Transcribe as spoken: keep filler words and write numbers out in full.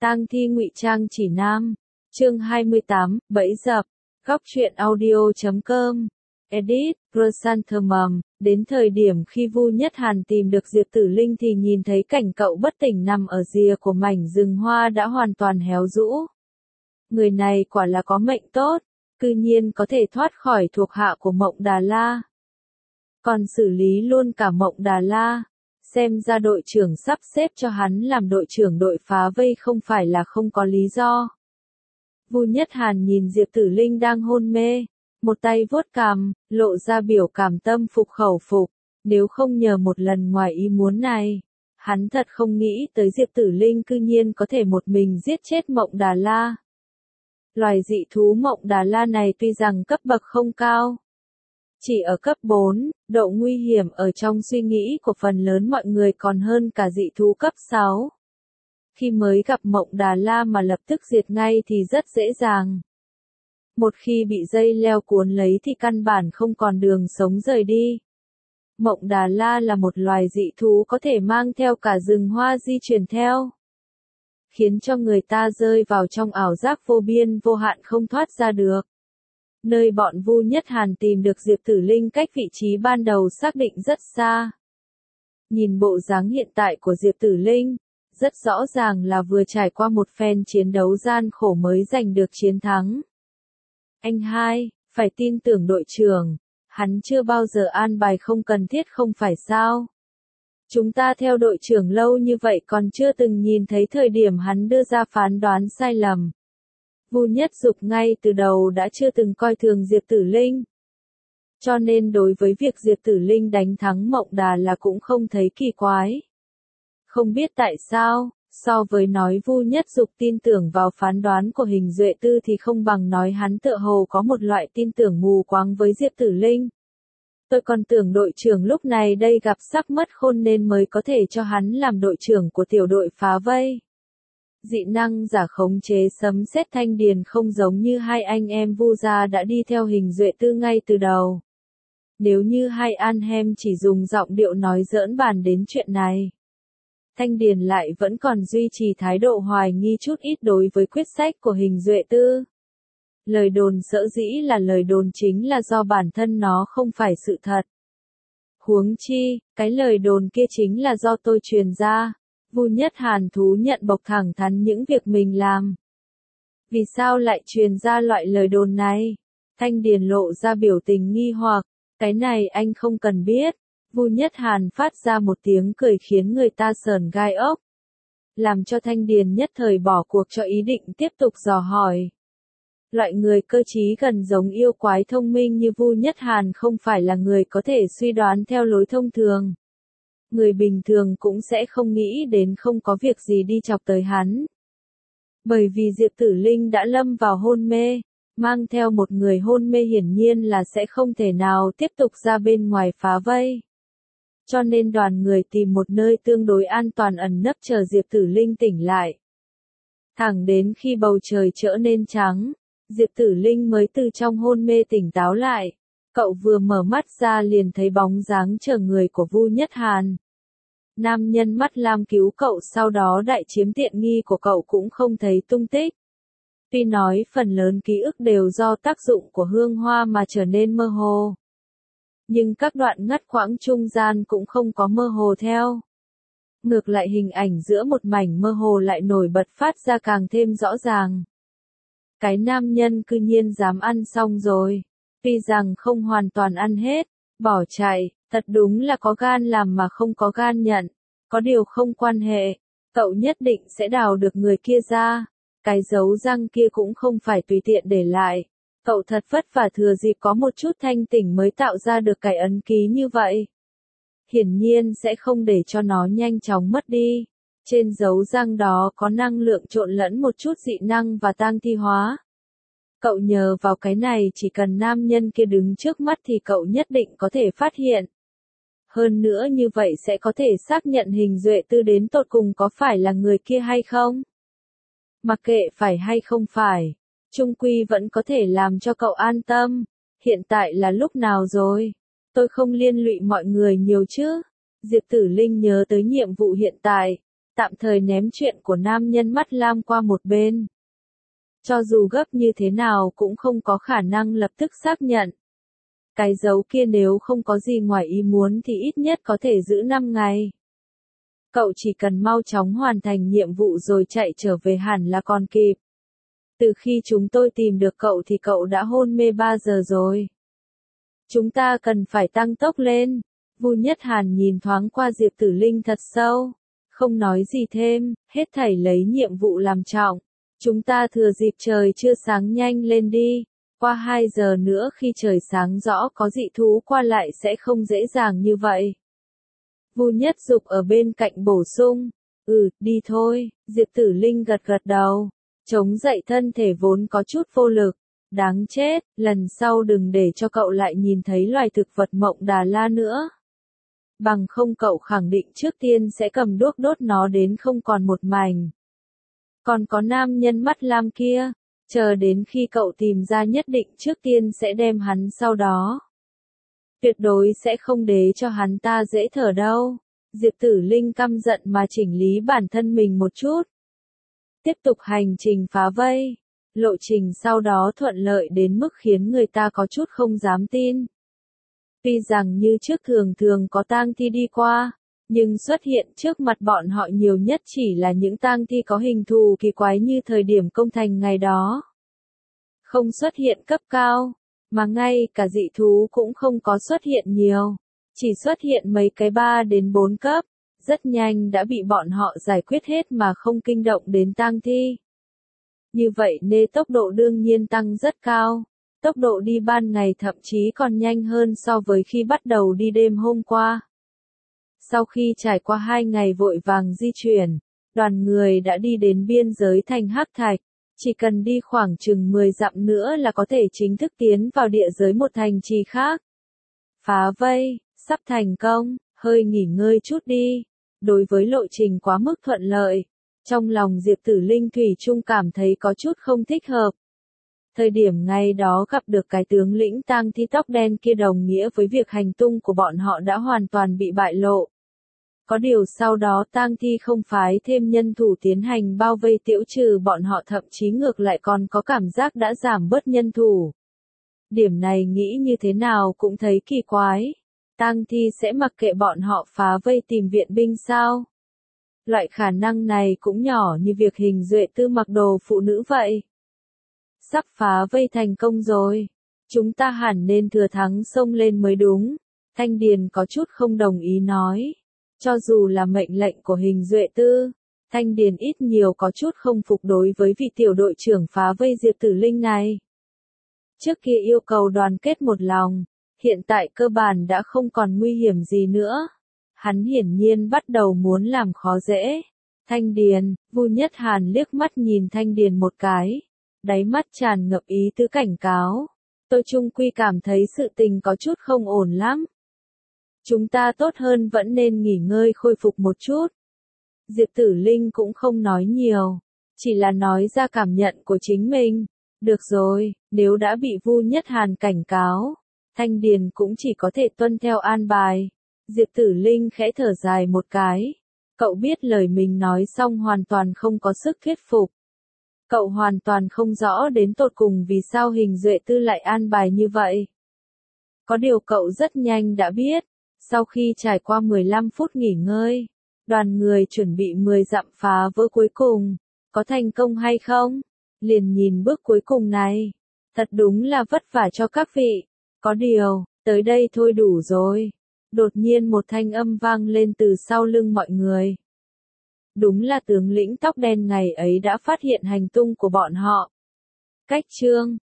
Tang thi ngụy trang chỉ nam. Chương hai mươi tám, bẫy dập. Góc truyện audio chấm com. Edit, Chrysanthemum. Đến thời điểm khi Vu Nhất Hàn tìm được Diệp Tử Linh thì nhìn thấy cảnh cậu bất tỉnh nằm ở rìa của mảnh rừng hoa đã hoàn toàn héo rũ. Người này quả là có mệnh tốt, cư nhiên có thể thoát khỏi thuộc hạ của Mộng Đà La. Còn xử lý luôn cả Mộng Đà La. Xem ra đội trưởng sắp xếp cho hắn làm đội trưởng đội phá vây không phải là không có lý do. Vu Nhất Hàn nhìn Diệp Tử Linh đang hôn mê, một tay vuốt cằm, lộ ra biểu cảm tâm phục khẩu phục. Nếu không nhờ một lần ngoài ý muốn này, hắn thật không nghĩ tới Diệp Tử Linh cư nhiên có thể một mình giết chết Mộng Đà La. Loài dị thú Mộng Đà La này tuy rằng cấp bậc không cao, chỉ ở cấp bốn, độ nguy hiểm ở trong suy nghĩ của phần lớn mọi người còn hơn cả dị thú cấp sáu. Khi mới gặp Mộng Đà La mà lập tức diệt ngay thì rất dễ dàng. Một khi bị dây leo cuốn lấy thì căn bản không còn đường sống rời đi. Mộng Đà La là một loài dị thú có thể mang theo cả rừng hoa di chuyển theo, khiến cho người ta rơi vào trong ảo giác vô biên vô hạn không thoát ra được. Nơi bọn Vu Nhất Hàn tìm được Diệp Tử Linh cách vị trí ban đầu xác định rất xa. Nhìn bộ dáng hiện tại của Diệp Tử Linh, rất rõ ràng là vừa trải qua một phen chiến đấu gian khổ mới giành được chiến thắng. Anh hai, phải tin tưởng đội trưởng, hắn chưa bao giờ an bài không cần thiết không phải sao? Chúng ta theo đội trưởng lâu như vậy còn chưa từng nhìn thấy thời điểm hắn đưa ra phán đoán sai lầm. Vu Nhất Dục ngay từ đầu đã chưa từng coi thường Diệp Tử Linh. Cho nên đối với việc Diệp Tử Linh đánh thắng Mộng Đà là cũng không thấy kỳ quái. Không biết tại sao, so với nói Vu Nhất Dục tin tưởng vào phán đoán của Hình Duệ Tư thì không bằng nói hắn tựa hồ có một loại tin tưởng mù quáng với Diệp Tử Linh. Tôi còn tưởng đội trưởng lúc này đây gặp sắp mất khôn nên mới có thể cho hắn làm đội trưởng của tiểu đội phá vây. Dị năng giả khống chế sấm sét thanh điền không giống như hai anh em Vu gia đã đi theo Hình Duệ Tư ngay từ đầu. Nếu như hai anh em chỉ dùng giọng điệu nói giỡn bàn đến chuyện này, Thanh Điền lại vẫn còn duy trì thái độ hoài nghi chút ít đối với quyết sách của Hình Duệ Tư. Lời đồn sở dĩ là lời đồn chính là do bản thân nó không phải sự thật. Huống chi, cái lời đồn kia chính là do tôi truyền ra. Vu Nhất Hàn thú nhận bộc thẳng thắn những việc mình làm. Vì sao lại truyền ra loại lời đồn này? Thanh Điền lộ ra biểu tình nghi hoặc, cái này anh không cần biết. Vu Nhất Hàn phát ra một tiếng cười khiến người ta sởn gai ốc, làm cho Thanh Điền nhất thời bỏ cuộc cho ý định tiếp tục dò hỏi. Loại người cơ trí gần giống yêu quái thông minh như Vu Nhất Hàn không phải là người có thể suy đoán theo lối thông thường. Người bình thường cũng sẽ không nghĩ đến không có việc gì đi chọc tới hắn. Bởi vì Diệp Tử Linh đã lâm vào hôn mê, mang theo một người hôn mê hiển nhiên là sẽ không thể nào tiếp tục ra bên ngoài phá vây. Cho nên đoàn người tìm một nơi tương đối an toàn ẩn nấp chờ Diệp Tử Linh tỉnh lại. Thẳng đến khi bầu trời trở nên trắng, Diệp Tử Linh mới từ trong hôn mê tỉnh táo lại. Cậu vừa mở mắt ra liền thấy bóng dáng chờ người của Vu Nhất Hàn. Nam nhân mắt lam cứu cậu sau đó đại chiếm tiện nghi của cậu cũng không thấy tung tích. Tuy nói phần lớn ký ức đều do tác dụng của hương hoa mà trở nên mơ hồ, nhưng các đoạn ngắt quãng trung gian cũng không có mơ hồ theo. Ngược lại hình ảnh giữa một mảnh mơ hồ lại nổi bật phát ra càng thêm rõ ràng. Cái nam nhân cư nhiên dám ăn xong rồi. Tuy rằng không hoàn toàn ăn hết, bỏ chạy, thật đúng là có gan làm mà không có gan nhận. Có điều không quan hệ, cậu nhất định sẽ đào được người kia ra. Cái dấu răng kia cũng không phải tùy tiện để lại. Cậu thật vất vả thừa dịp có một chút thanh tỉnh mới tạo ra được cái ấn ký như vậy. Hiển nhiên sẽ không để cho nó nhanh chóng mất đi. Trên dấu răng đó có năng lượng trộn lẫn một chút dị năng và tang thi hóa. Cậu nhờ vào cái này chỉ cần nam nhân kia đứng trước mắt thì cậu nhất định có thể phát hiện. Hơn nữa như vậy sẽ có thể xác nhận Hình Duệ Tư đến tột cùng có phải là người kia hay không. Mặc kệ phải hay không phải, chung quy vẫn có thể làm cho cậu an tâm. Hiện tại là lúc nào rồi? Tôi không liên lụy mọi người nhiều chứ? Diệp Tử Linh nhớ tới nhiệm vụ hiện tại, tạm thời ném chuyện của nam nhân mắt lam qua một bên. Cho dù gấp như thế nào cũng không có khả năng lập tức xác nhận. Cái dấu kia nếu không có gì ngoài ý muốn thì ít nhất có thể giữ năm ngày. Cậu chỉ cần mau chóng hoàn thành nhiệm vụ rồi chạy trở về hẳn là còn kịp. Từ khi chúng tôi tìm được cậu thì cậu đã hôn mê ba giờ rồi. Chúng ta cần phải tăng tốc lên. Vu Nhất Hàn nhìn thoáng qua Diệp Tử Linh thật sâu. Không nói gì thêm, hết thảy lấy nhiệm vụ làm trọng. Chúng ta thừa dịp trời chưa sáng nhanh lên đi. Qua hai giờ nữa khi trời sáng rõ có dị thú qua lại sẽ không dễ dàng như vậy. Vu Nhất Dục ở bên cạnh bổ sung. Ừ, đi thôi, Diệp Tử Linh gật gật đầu. Chống dậy thân thể vốn có chút vô lực. Đáng chết, lần sau đừng để cho cậu lại nhìn thấy loài thực vật mộng Đà La nữa. Bằng không cậu khẳng định trước tiên sẽ cầm đuốc đốt nó đến không còn một mảnh. Còn có nam nhân mắt lam kia, chờ đến khi cậu tìm ra nhất định trước tiên sẽ đem hắn sau đó. Tuyệt đối sẽ không để cho hắn ta dễ thở đâu. Diệp Tử Linh căm giận mà chỉnh lý bản thân mình một chút. Tiếp tục hành trình phá vây. Lộ trình sau đó thuận lợi đến mức khiến người ta có chút không dám tin. Tuy rằng như trước thường thường có tang thi đi qua, nhưng xuất hiện trước mặt bọn họ nhiều nhất chỉ là những tang thi có hình thù kỳ quái như thời điểm công thành ngày đó. Không xuất hiện cấp cao, mà ngay cả dị thú cũng không có xuất hiện nhiều, chỉ xuất hiện mấy cái ba đến bốn cấp, rất nhanh đã bị bọn họ giải quyết hết mà không kinh động đến tang thi. Như vậy nên tốc độ đương nhiên tăng rất cao. Tốc độ đi ban ngày thậm chí còn nhanh hơn so với khi bắt đầu đi đêm hôm qua. Sau khi trải qua hai ngày vội vàng di chuyển, đoàn người đã đi đến biên giới thành Hắc Thạch. Chỉ cần đi khoảng chừng mười dặm nữa là có thể chính thức tiến vào địa giới một thành trì khác. Phá vây, sắp thành công, hơi nghỉ ngơi chút đi. Đối với lộ trình quá mức thuận lợi, trong lòng Diệp Tử Linh thủy chung cảm thấy có chút không thích hợp. Thời điểm ngay đó gặp được cái tướng lĩnh tang thi tóc đen kia đồng nghĩa với việc hành tung của bọn họ đã hoàn toàn bị bại lộ. Có điều sau đó tang thi không phái thêm nhân thủ tiến hành bao vây tiễu trừ bọn họ, thậm chí ngược lại còn có cảm giác đã giảm bớt nhân thủ. Điểm này nghĩ như thế nào cũng thấy kỳ quái. Tang thi sẽ mặc kệ bọn họ phá vây tìm viện binh sao? Loại khả năng này cũng nhỏ như việc Hình Duệ Tư mặc đồ phụ nữ vậy. Sắp phá vây thành công rồi. Chúng ta hẳn nên thừa thắng xông lên mới đúng. Thanh Điền có chút không đồng ý nói. Cho dù là mệnh lệnh của Hình Duệ Tư, Thanh Điền ít nhiều có chút không phục đối với vị tiểu đội trưởng phá vây Diệp Tử Linh này. Trước kia yêu cầu đoàn kết một lòng, hiện tại cơ bản đã không còn nguy hiểm gì nữa. Hắn hiển nhiên bắt đầu muốn làm khó dễ. Thanh Điền, Vu Nhất Hàn liếc mắt nhìn Thanh Điền một cái. Đáy mắt tràn ngập ý tứ cảnh cáo. Tôi chung quy cảm thấy sự tình có chút không ổn lắm. Chúng ta tốt hơn vẫn nên nghỉ ngơi khôi phục một chút. Diệp Tử Linh cũng không nói nhiều, chỉ là nói ra cảm nhận của chính mình. Được rồi, nếu đã bị Vu Nhất Hàn cảnh cáo, Thanh Điền cũng chỉ có thể tuân theo an bài. Diệp Tử Linh khẽ thở dài một cái. Cậu biết lời mình nói xong hoàn toàn không có sức thuyết phục. Cậu hoàn toàn không rõ đến tột cùng vì sao Hình Duệ Tư lại an bài như vậy. Có điều cậu rất nhanh đã biết. Sau khi trải qua mười lăm phút nghỉ ngơi, đoàn người chuẩn bị mười dặm phá vỡ cuối cùng. Có thành công hay không? Liền nhìn bước cuối cùng này. Thật đúng là vất vả cho các vị. Có điều, tới đây thôi đủ rồi. Đột nhiên một thanh âm vang lên từ sau lưng mọi người. Đúng là tướng lĩnh tóc đen ngày ấy đã phát hiện hành tung của bọn họ. Cách chương